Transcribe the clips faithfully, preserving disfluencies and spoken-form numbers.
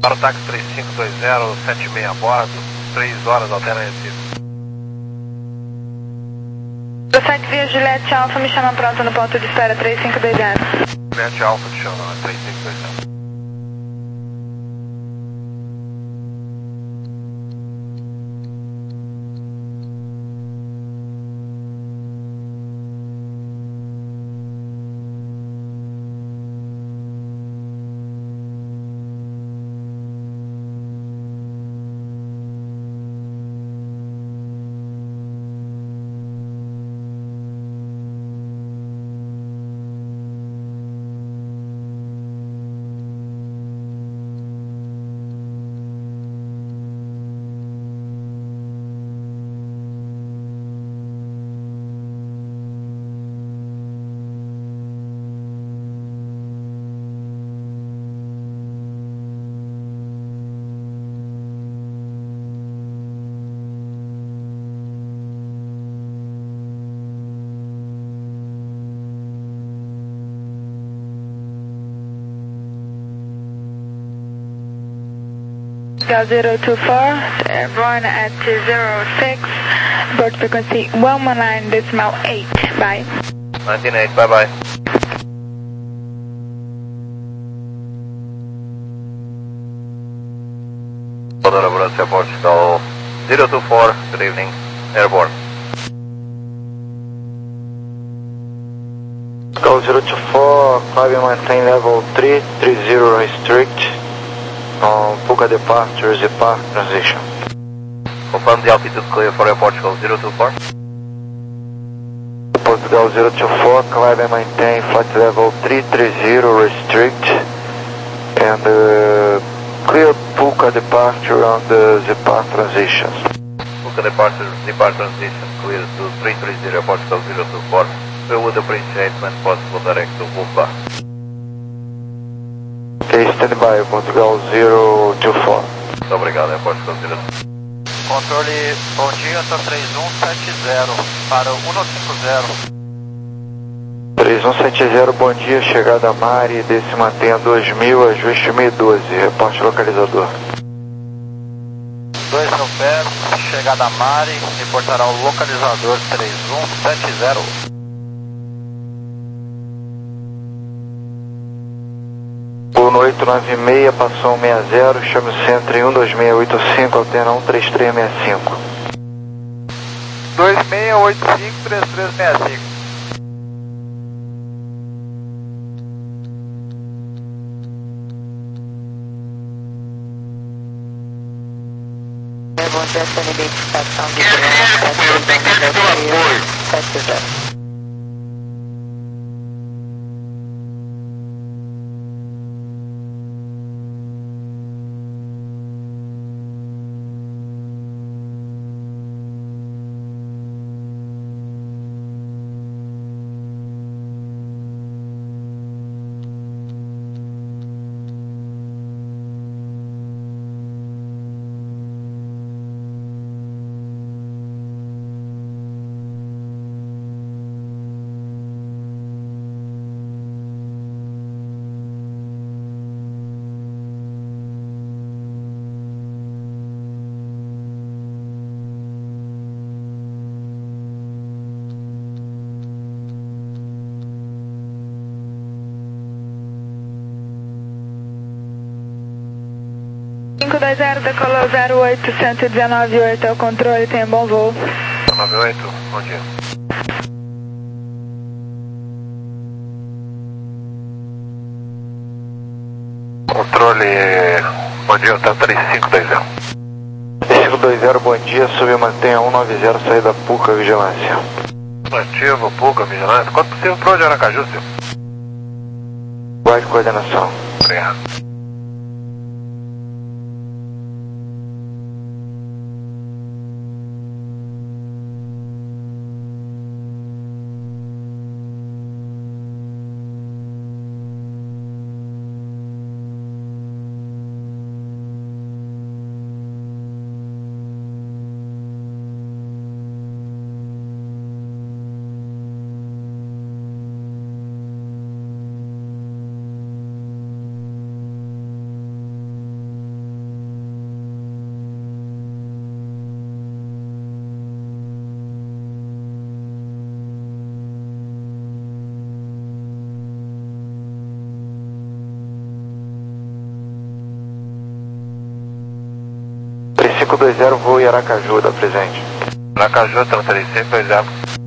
Para o táxi três cinco dois zero, sete seis a bordo, três horas alternativas. Do site via Juliette Alpha, me chama pronto no ponto de espera três cinco dois zero. Juliette Alpha te chama, três cinco dois zero. zero two four, airborne at zero six, board frequency one one nine decimal eight, bye. nineteen eight, bye bye. Honda Ambulance Airport, Skull zero two four, good evening, airborne. Skull zero two four, climb and maintain level three three zero restrict. On Puka departure, Z Park transition. Confirm the altitude clear for your Portugal zero two four. Portugal zero two four, climb and maintain flight level three three zero restrict. And uh, clear Puka departure on the Z Park transition. Puka departure, Z Park transition clear to three three zero Portugal zero two four. We would appreciate when possible direct to Mumbai. Ok, stand by, Portugal zero two four. Muito obrigado, é Portugal zero. Controle, bom dia, tá três um sete zero para um cinco zero. três um sete zero, bom dia, chegada a Mari, desce mantenha dois mil, ajuste mil e doze, reporte localizador. dois mil pés, chegada a Mari, reportará o localizador três um sete zero. oito nove seis, passou um seis zero, chame o centro em um dois seis oito cinco, alterna um três três seis cinco. dois seis oito cinco, três três seis cinco. É bom ter essa identificação de quilômetro sete zero. cinco dois zero, decolou zero oito um um nove oito, é o controle, tenha bom voo. nove oito, bom dia. Controle, bom dia, tá três cinco dois zero. três cinco dois zero, bom dia, sub mantenha um nove zero, saída Puka, vigilância. Ativo, Puka, vigilância. Quanto possível para onde Aracaju, senhor? Guarde coordenação. Obrigado. cinco dois zero, voo em Aracaju, dá presente. Aracaju, três cinco dois zero.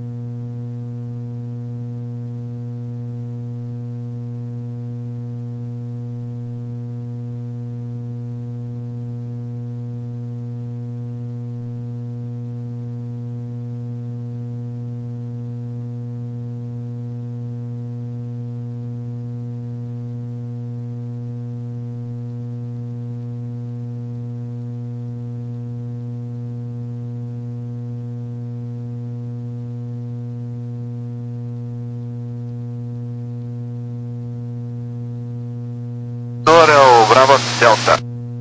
É o Bravo Delta.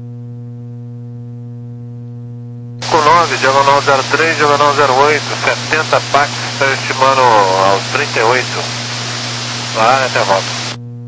cinco nove, diagonal zero três, diagonal zero oito, setenta Pax, está estimando aos trinta e oito. Lá até volta.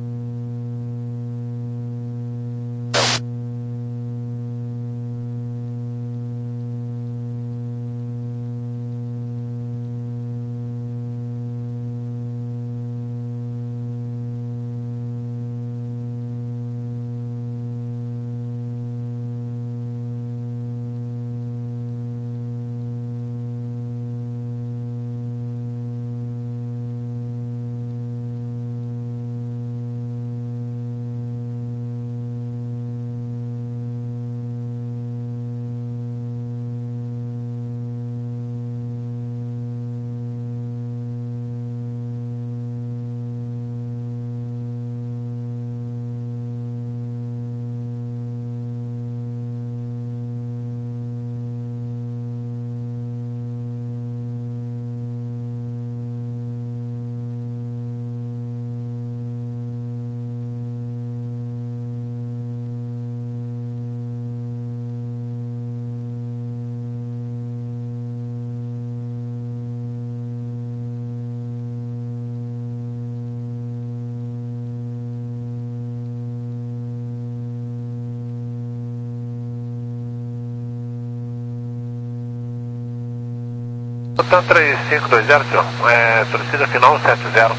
Botão três cinco dois zero, senhor. É, torcida final sete zero.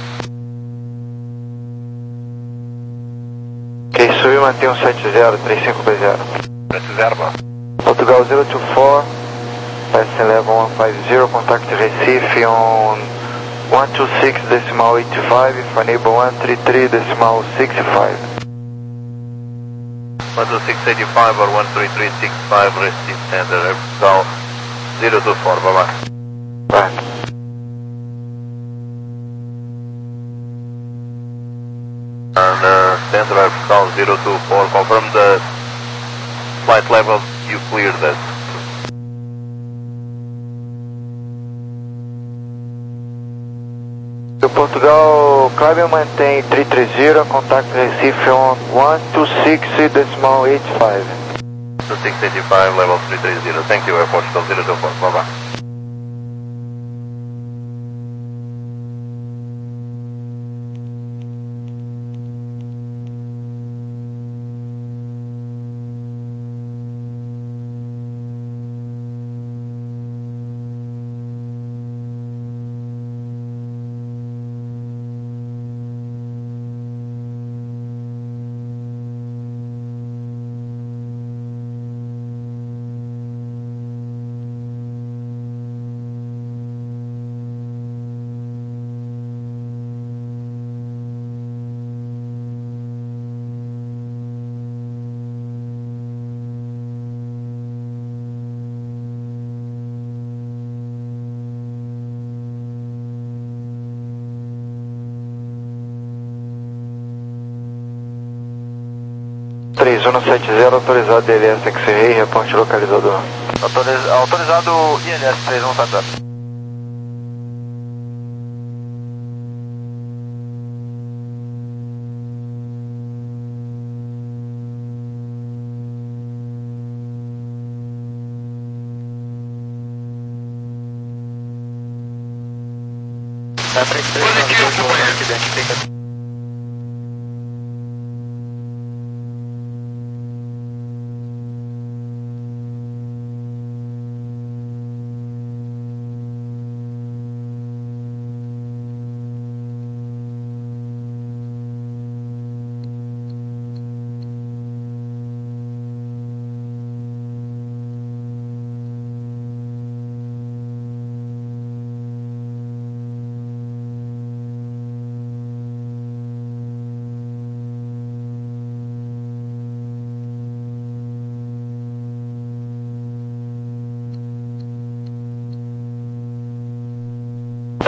Ok, subiu, mantém um sete zero, três cinco dois zero. sete zero, bom. Portugal zero two four, Passing level one five zero, contact Recife on one two six decimal eight five, for enable one three three decimal six five. one two six eight five or one three three six five, Recife Center, Portugal zero two four, bye bye. Right. And uh, Central Portugal zero two four, confirm the flight level, you cleared that. Do Portugal, Climber mantém three three zero, contact Recife on one two six decimal eight five. two six eight five, level three three zero, thank you, Air Portugal zero two four, bye bye. três um sete zero, autorizado D L S X-Ray, reporte localizador. Autoriz, autorizado I L S três um sete zero.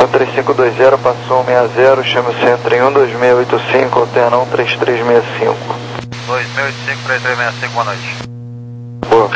três cinco dois zero, passou um seis zero, chame o centro em um dois seis oito cinco, alterna um três três seis cinco. dois seis oito cinco, três três seis cinco, boa noite. Boa.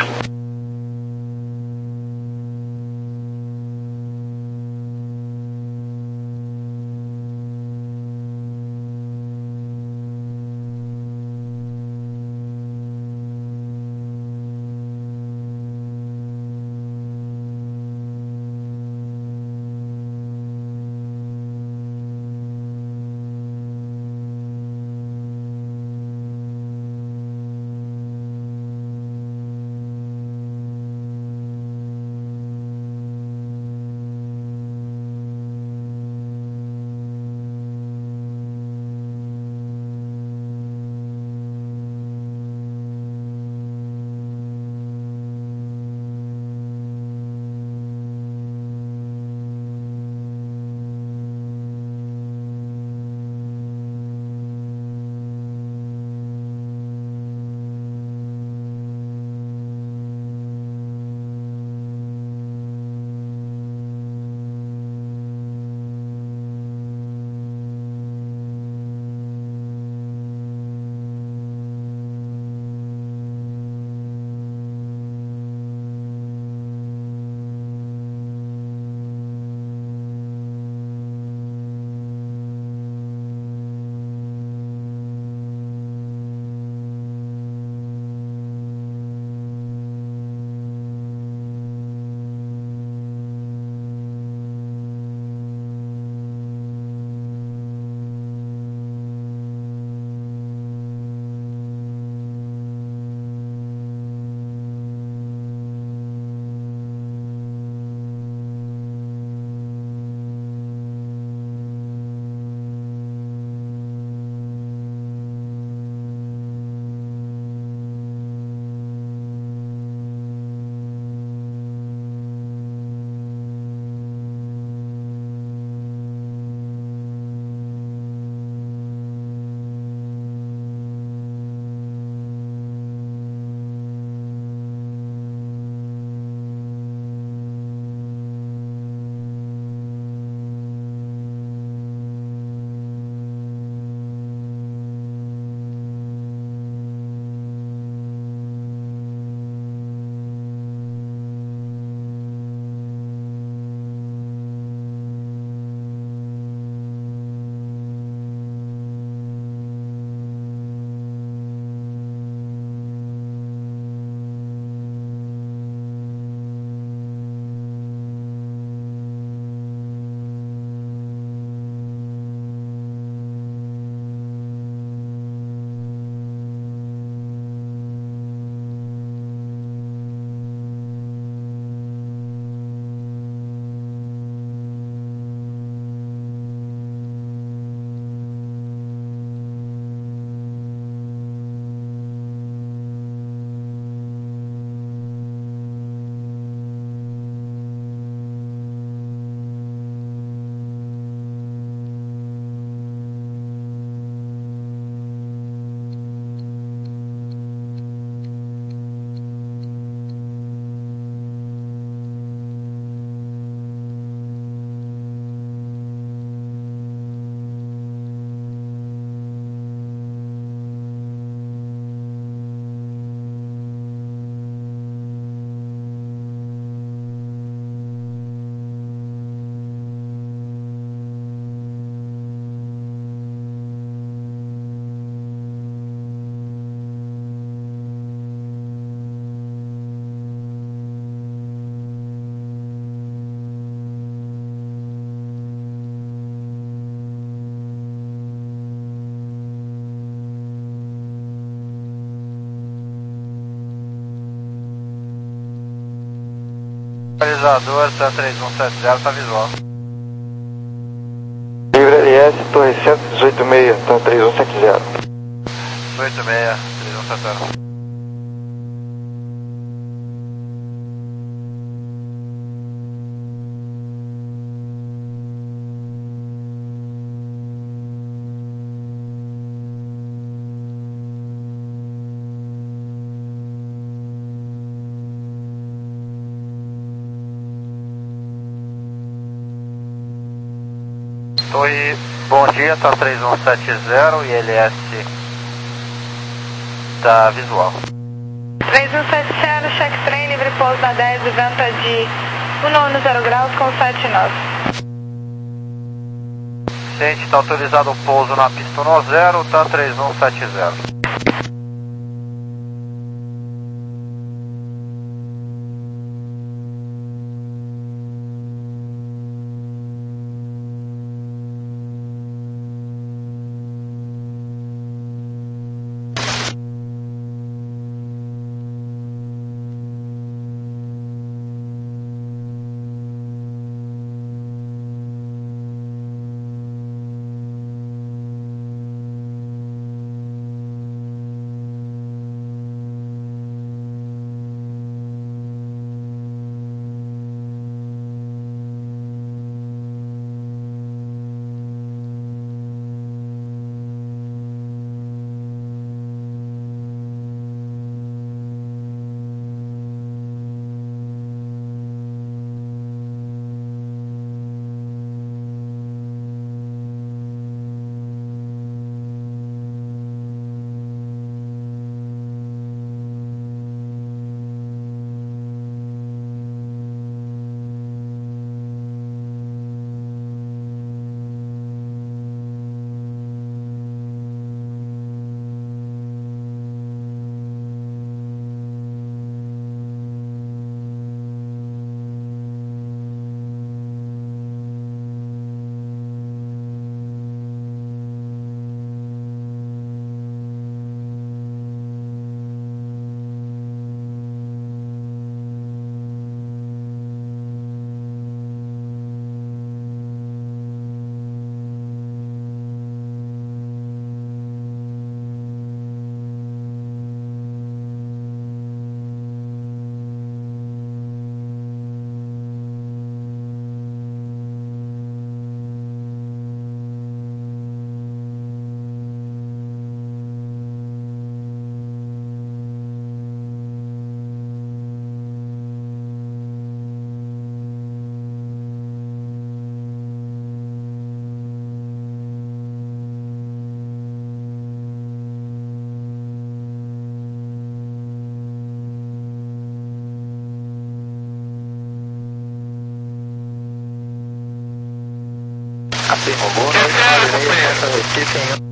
Localizador, T A três um sete zero, tá visual. Livre L S, torre cento e dezoito e meio, tá três um sete zero. oito seis, três um sete zero. Torre, bom dia, tá três um sete zero, I L S tá visual. três um sete zero, check trem, livre pouso na dez, venta de um zero graus com sete nós. Ciente, tá autorizado o pouso na pista um zero, tá três um sete zero. Robô, noite, Recife, em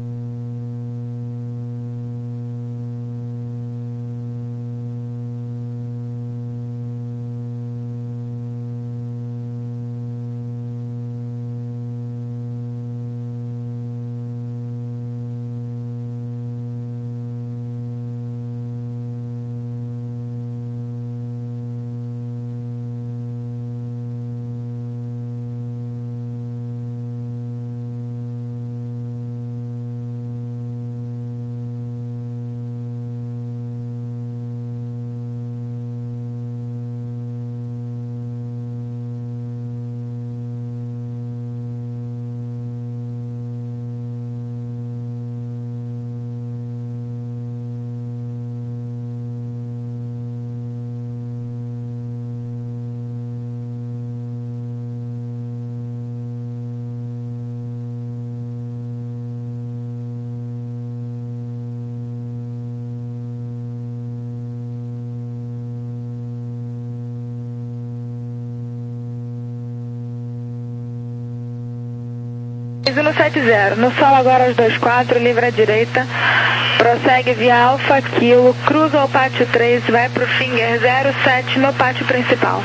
três um sete zero, no solo agora aos dois quatro, livre à direita, prossegue via Alfa Kilo, cruza o pátio três, vai para o Finger zero sete no pátio principal.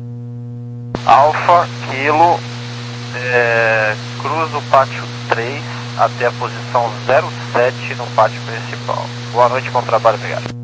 Alfa Kilo, é, cruza o pátio três até a posição zero sete no pátio principal. Boa noite, bom trabalho, obrigado.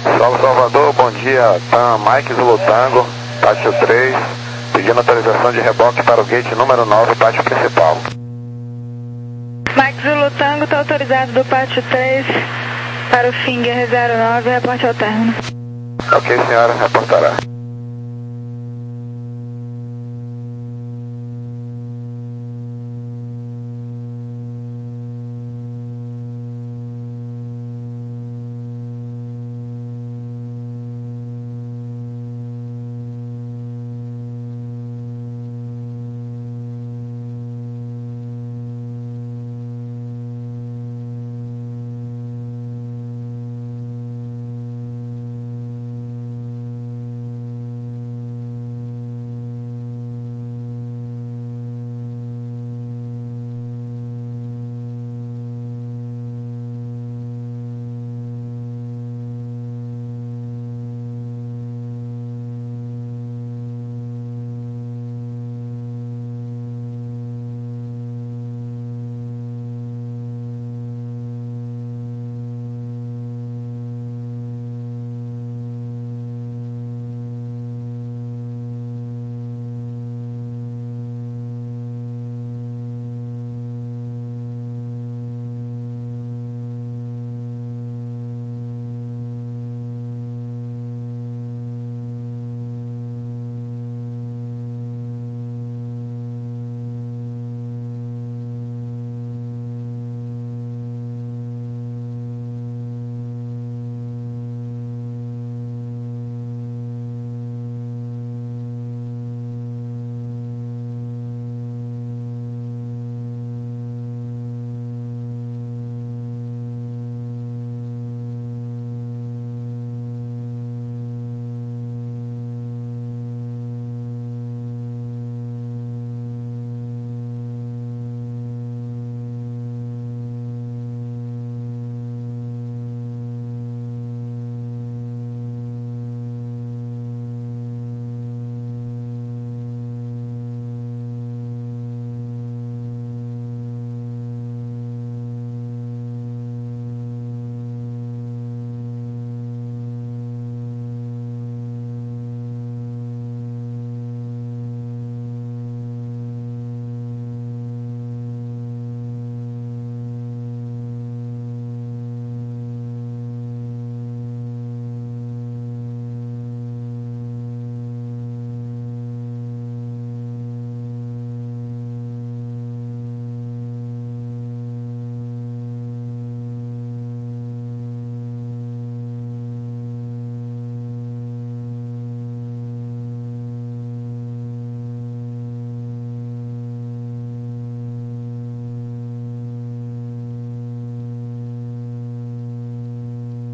Salve Salvador, bom dia, Tam, Mike Zulu Tango, pátio três, pedindo autorização de reboque para o gate número nove, pátio principal. Mike Zulu Tango está autorizado do pátio três para o Finger zero nove, reporte ao término. Ok, senhora, reportará.